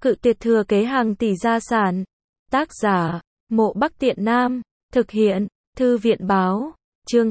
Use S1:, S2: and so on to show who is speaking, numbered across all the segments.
S1: Cự tuyệt thừa kế hàng tỷ gia sản. Tác giả, Mộ Bắc Tiện Nam. Thực hiện, Thư viện báo. Chương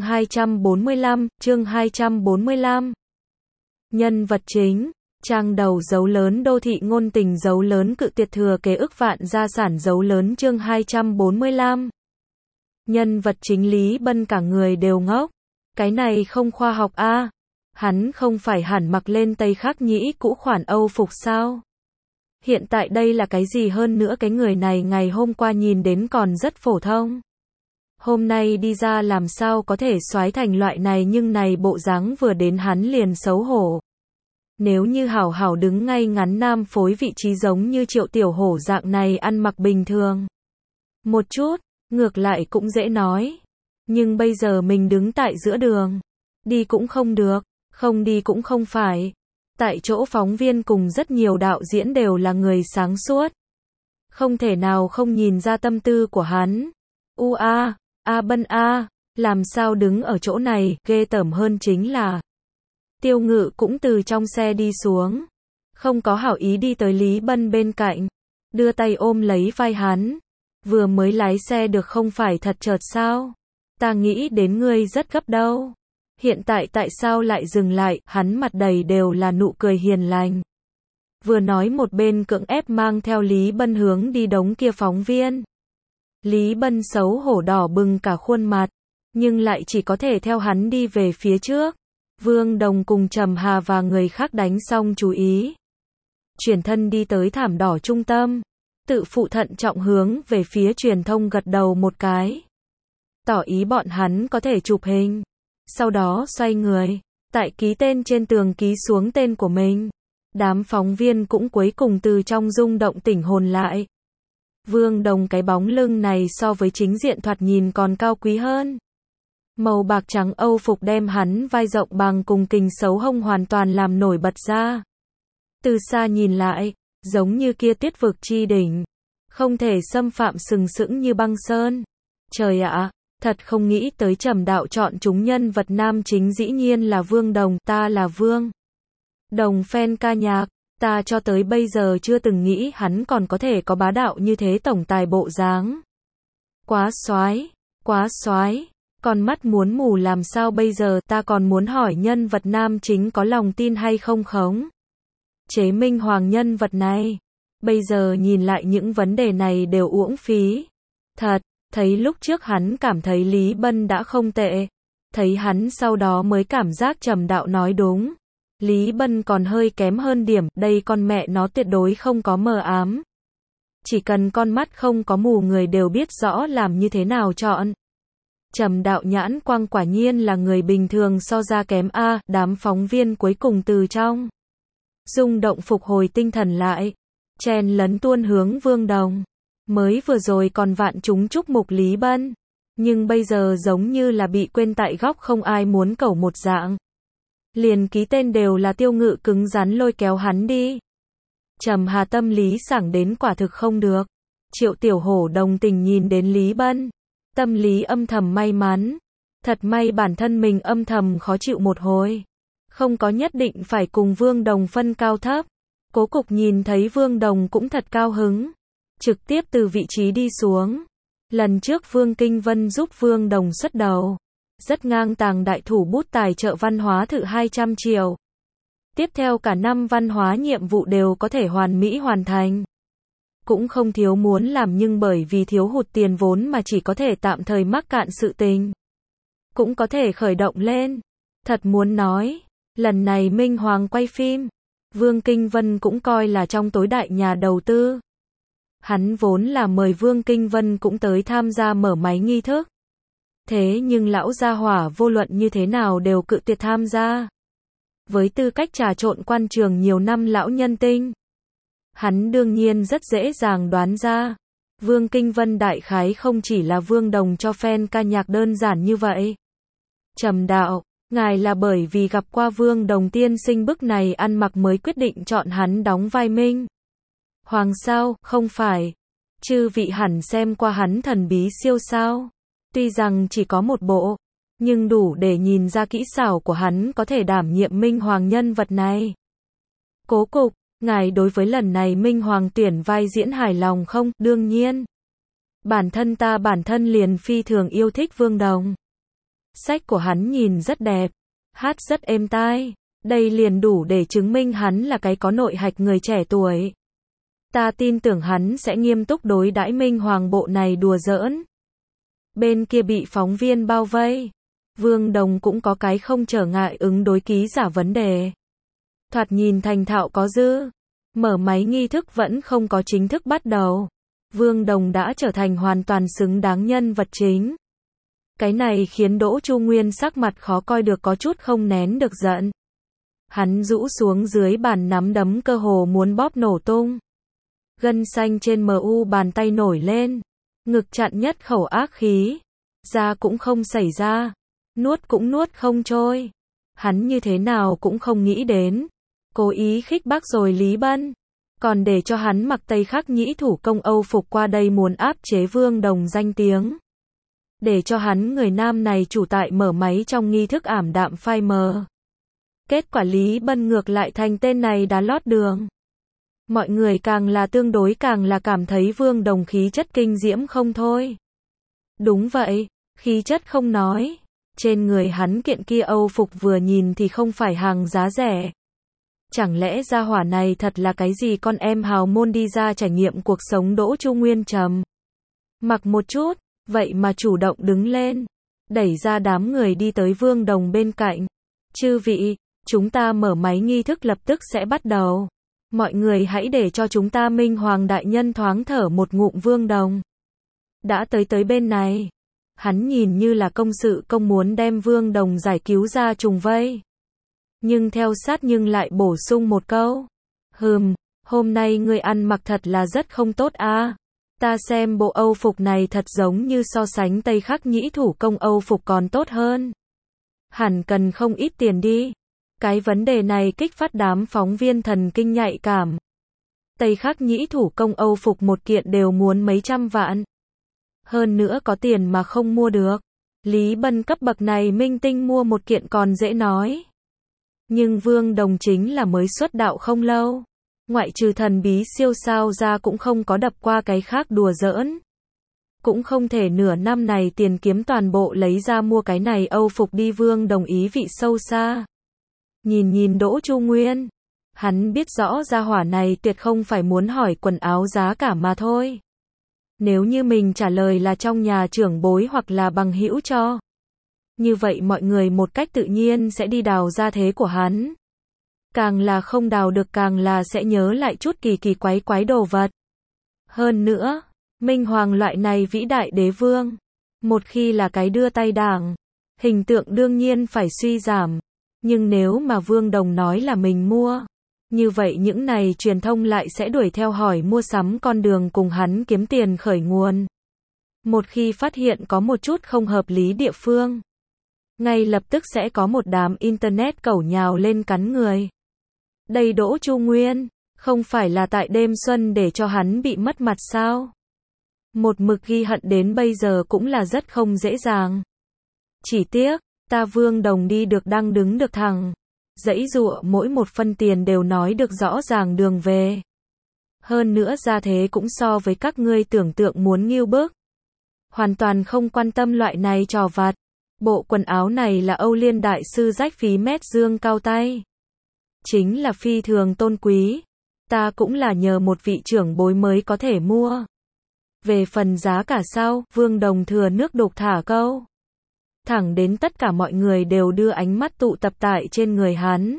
S1: 245. Nhân vật chính. Trang đầu dấu lớn đô thị ngôn tình dấu lớn cự tuyệt thừa kế ức vạn gia sản dấu lớn chương 245. Nhân vật chính Lý Bân cả người đều ngốc. Cái này không khoa học a. Hắn không phải hẳn mặc lên Tây Khắc Nhĩ cũ khoản Âu phục sao? Hiện tại đây là cái gì hơn nữa cái người này ngày hôm qua nhìn đến còn rất phổ thông. Hôm nay đi ra làm sao có thể soái thành loại này nhưng này bộ dáng vừa đến hắn liền xấu hổ. Nếu như hảo hảo đứng ngay ngắn nam phối vị trí giống như Triệu Tiểu Hổ dạng này ăn mặc bình thường. Một chút, ngược lại cũng dễ nói. Nhưng bây giờ mình đứng tại giữa đường. Đi cũng không được, không đi cũng không phải. Tại chỗ phóng viên cùng rất nhiều đạo diễn đều là người sáng suốt. Không thể nào không nhìn ra tâm tư của hắn. Bân làm sao đứng ở chỗ này, ghê tởm hơn chính là Tiêu Ngự cũng từ trong xe đi xuống. Không có hảo ý đi tới Lý Bân bên cạnh. Đưa tay ôm lấy vai hắn. Vừa mới lái xe được không phải thật chợt sao? Ta nghĩ đến ngươi rất gấp đâu. Hiện tại tại sao lại dừng lại? Hắn mặt đầy đều là nụ cười hiền lành. Vừa nói một bên cưỡng ép mang theo Lý Bân hướng đi đống kia phóng viên. Lý Bân xấu hổ đỏ bừng cả khuôn mặt. Nhưng lại chỉ có thể theo hắn đi về phía trước. Vương Đồng cùng Trầm Hà và người khác đánh xong chú ý. Chuyển thân đi tới thảm đỏ trung tâm. Tự phụ thận trọng hướng về phía truyền thông gật đầu một cái. Tỏ ý bọn hắn có thể chụp hình. Sau đó xoay người. Tại ký tên trên tường ký xuống tên của mình. Đám phóng viên cũng cuối cùng từ trong rung động tỉnh hồn lại. Vương Đồng cái bóng lưng này so với chính diện thoạt nhìn còn cao quý hơn. Màu bạc trắng Âu phục đem hắn vai rộng bằng cùng kình xấu hông hoàn toàn làm nổi bật ra. Từ xa nhìn lại, giống như kia tuyết vực chi đỉnh. Không thể xâm phạm sừng sững như băng sơn. Trời ạ, thật không nghĩ tới Trầm đạo chọn chúng nhân vật nam chính dĩ nhiên là Vương Đồng. Ta là Vương Đồng fan ca nhạc. Ta cho tới bây giờ chưa từng nghĩ hắn còn có thể có bá đạo như thế tổng tài bộ dáng. Quá soái. Con mắt muốn mù làm sao bây giờ ta còn muốn hỏi nhân vật nam chính có lòng tin hay không khống. Chế Minh Hoàng nhân vật này. Bây giờ nhìn lại những vấn đề này đều uổng phí. Thật, thấy lúc trước hắn cảm thấy Lý Bân đã không tệ. Thấy hắn sau đó mới cảm giác Trầm đạo nói đúng. Lý Bân còn hơi kém hơn điểm, đây con mẹ nó tuyệt đối không có mờ ám. Chỉ cần con mắt không có mù người đều biết rõ làm như thế nào chọn. Trầm đạo nhãn quang quả nhiên là người bình thường so ra kém a. Đám phóng viên cuối cùng từ trong rung động phục hồi tinh thần lại, chen lấn tuôn hướng Vương Đồng. Mới vừa rồi còn vạn chúng chúc mục Lý Bân, nhưng bây giờ giống như là bị quên tại góc không ai muốn cẩu một dạng. Liền ký tên đều là Tiêu Ngự cứng rắn lôi kéo hắn đi. Trầm Hà tâm lý sảng đến quả thực không được. Triệu Tiểu Hổ đồng tình nhìn đến Lý Bân. Tâm lý âm thầm may mắn. Thật may bản thân mình âm thầm khó chịu một hồi. Không có nhất định phải cùng Vương Đồng phân cao thấp. Cố Cục nhìn thấy Vương Đồng cũng thật cao hứng. Trực tiếp từ vị trí đi xuống. Lần trước Vương Kinh Vân giúp Vương Đồng xuất đầu. Rất ngang tàng đại thủ bút tài trợ văn hóa thử 200 triệu. Tiếp theo cả năm văn hóa nhiệm vụ đều có thể hoàn mỹ hoàn thành. Cũng không thiếu muốn làm nhưng bởi vì thiếu hụt tiền vốn mà chỉ có thể tạm thời mắc cạn sự tình. Cũng có thể khởi động lên. Thật muốn nói, lần này Minh Hoàng quay phim, Vương Kinh Vân cũng coi là trong tối đại nhà đầu tư. Hắn vốn là mời Vương Kinh Vân cũng tới tham gia mở máy nghi thức. Thế nhưng lão gia hỏa vô luận như thế nào đều cự tuyệt tham gia. Với tư cách trà trộn quan trường nhiều năm lão nhân tinh, hắn đương nhiên rất dễ dàng đoán ra. Vương Kinh Vân đại khái không chỉ là Vương Đồng cho fan ca nhạc đơn giản như vậy. Trầm đạo, ngài là bởi vì gặp qua Vương Đồng tiên sinh bức này ăn mặc mới quyết định chọn hắn đóng vai Minh Hoàng sao? Không phải. Chư vị hẳn xem qua hắn thần bí siêu sao. Tuy rằng chỉ có một bộ, nhưng đủ để nhìn ra kỹ xảo của hắn có thể đảm nhiệm Minh Hoàng nhân vật này. Cố Cục, Ngài đối với lần này Minh Hoàng tuyển vai diễn hài lòng không? Đương nhiên. Bản thân liền phi thường yêu thích Vương Đồng. Sách của hắn nhìn rất đẹp, hát rất êm tai. Đây liền đủ để chứng minh hắn là cái có nội hạch người trẻ tuổi. Ta tin tưởng hắn sẽ nghiêm túc đối đãi Minh Hoàng bộ này đùa giỡn. Bên kia bị phóng viên bao vây. Vương Đồng cũng có cái không trở ngại ứng đối ký giả vấn đề. Thoạt nhìn thành thạo có dư. Mở máy nghi thức vẫn không có chính thức bắt đầu. Vương Đồng đã trở thành hoàn toàn xứng đáng nhân vật chính. Cái này khiến Đỗ Chu Nguyên sắc mặt khó coi được có chút không nén được giận. Hắn rũ xuống dưới bàn nắm đấm cơ hồ muốn bóp nổ tung. Gân xanh trên mu bàn tay nổi lên. Ngực chặn nhất khẩu ác khí. Ra cũng không xảy ra. Nuốt cũng nuốt không trôi. Hắn như thế nào cũng không nghĩ đến. Cố ý khích bác rồi Lý Bân. Còn để cho hắn mặc Tây Khắc nhĩ thủ công Âu phục qua đây muốn áp chế Vương Đồng danh tiếng. Để cho hắn người nam này chủ tại mở máy trong nghi thức ảm đạm phai mờ. Kết quả Lý Bân ngược lại thành tên này đã lót đường. Mọi người càng là tương đối càng là cảm thấy Vương Đồng khí chất kinh diễm không thôi. Đúng vậy, khí chất không nói. Trên người hắn kiện kia Âu phục vừa nhìn thì không phải hàng giá rẻ. Chẳng lẽ gia hỏa này thật là cái gì con em hào môn đi ra trải nghiệm cuộc sống? Đỗ Chu Nguyên trầm mặc một chút, vậy mà chủ động đứng lên, đẩy ra đám người đi tới Vương Đồng bên cạnh. Chư vị, chúng ta mở máy nghi thức lập tức sẽ bắt đầu. Mọi người hãy để cho chúng ta Minh Hoàng đại nhân thoáng thở một ngụm. Vương Đồng đã tới bên này. Hắn nhìn như là công sự công muốn đem Vương Đồng giải cứu ra trùng vây. Nhưng theo sát nhưng lại bổ sung một câu. Hôm nay ngươi ăn mặc thật là rất không tốt a. Ta xem bộ Âu phục này thật giống như so sánh Tây Khắc nhĩ thủ công Âu phục còn tốt hơn. Hẳn cần không ít tiền đi. Cái vấn đề này kích phát đám phóng viên thần kinh nhạy cảm. Tây Khắc nhĩ thủ công Âu phục một kiện đều muốn mấy trăm vạn. Hơn nữa có tiền mà không mua được. Lý Bân cấp bậc này minh tinh mua một kiện còn dễ nói. Nhưng Vương Đồng chính là mới xuất đạo không lâu. Ngoại trừ thần bí siêu sao ra cũng không có đập qua cái khác đùa giỡn. Cũng không thể nửa năm này tiền kiếm toàn bộ lấy ra mua cái này Âu phục đi. Vương Đồng ý vị sâu xa. Nhìn Đỗ Chu Nguyên. Hắn biết rõ gia hỏa này tuyệt không phải muốn hỏi quần áo giá cả mà thôi. Nếu như mình trả lời là trong nhà trưởng bối hoặc là bằng hữu cho. Như vậy mọi người một cách tự nhiên sẽ đi đào ra thế của hắn. Càng là không đào được càng là sẽ nhớ lại chút kỳ quái đồ vật. Hơn nữa, Minh Hoàng loại này vĩ đại đế vương. Một khi là cái đưa tay đảng, hình tượng đương nhiên phải suy giảm. Nhưng nếu mà Vương Đồng nói là mình mua, như vậy những này truyền thông lại sẽ đuổi theo hỏi mua sắm con đường cùng hắn kiếm tiền khởi nguồn. Một khi phát hiện có một chút không hợp lý địa phương, ngay lập tức sẽ có một đám internet cẩu nhào lên cắn người. Đây Đỗ Chu Nguyên, không phải là tại đêm xuân để cho hắn bị mất mặt sao? Một mực ghi hận đến bây giờ cũng là rất không dễ dàng. Chỉ tiếc, ta Vương Đồng đi được đăng đứng được thẳng. Dãy dụa mỗi một phân tiền đều nói được rõ ràng đường về. Hơn nữa ra thế cũng so với các ngươi tưởng tượng muốn nghêu bức. Hoàn toàn không quan tâm loại này trò vặt. Bộ quần áo này là Âu Liên đại sư rách phí mét dương cao tay. Chính là phi thường tôn quý. Ta cũng là nhờ một vị trưởng bối mới có thể mua. Về phần giá cả sao, Vương Đồng thừa nước đục thả câu. Thẳng đến tất cả mọi người đều đưa ánh mắt tụ tập tại trên người hắn.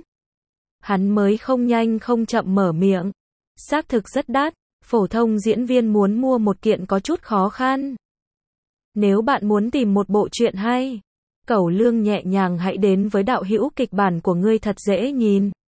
S1: Hắn mới không nhanh không chậm mở miệng. Xác thực rất đắt, phổ thông diễn viên muốn mua một kiện có chút khó khăn. Nếu bạn muốn tìm một bộ truyện hay, Cẩu Lương nhẹ nhàng hãy đến với đạo hữu kịch bản của ngươi thật dễ nhìn.